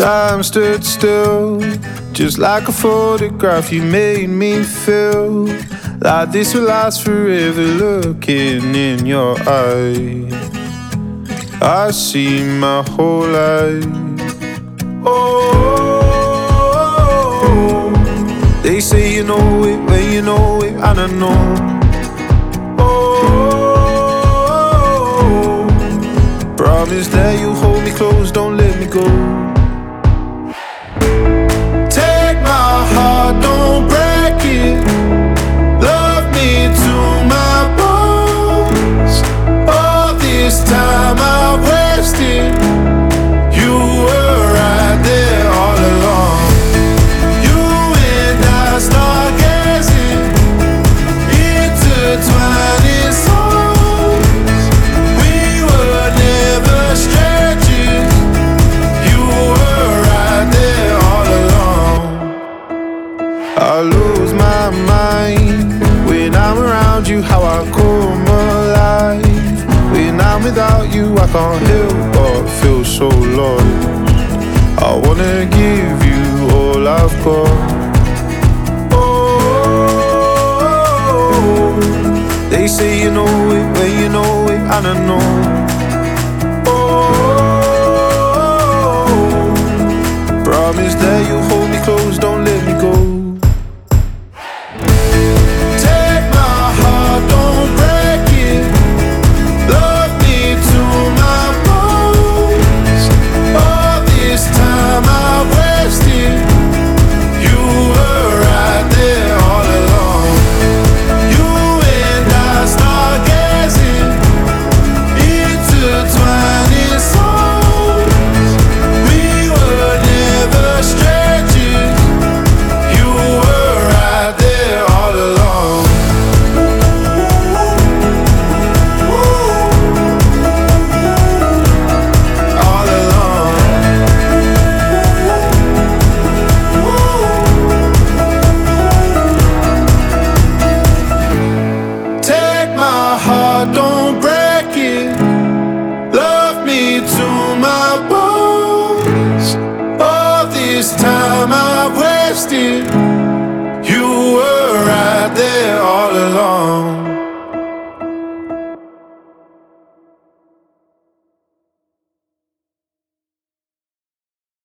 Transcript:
Time stood still, just like a photograph. You made me feel like this will last forever. Looking in your eyes, I see my whole life. Oh, they say you know it when you know it, and I know. Oh, promise that you hold me close, don't let me go. Take my heart, don't break it. Love me to my bones. All this time I've wasted. You were right there all along. You and I stargazing, intertwining souls. We were never strangers. You were right there all along. I lose my mind when I'm around you, how I come alive. When I'm without you, I can't help but feel so lost. I wanna give you all I've got. Oh, they say you know it when you know it, and I know. Oh, promise that you hold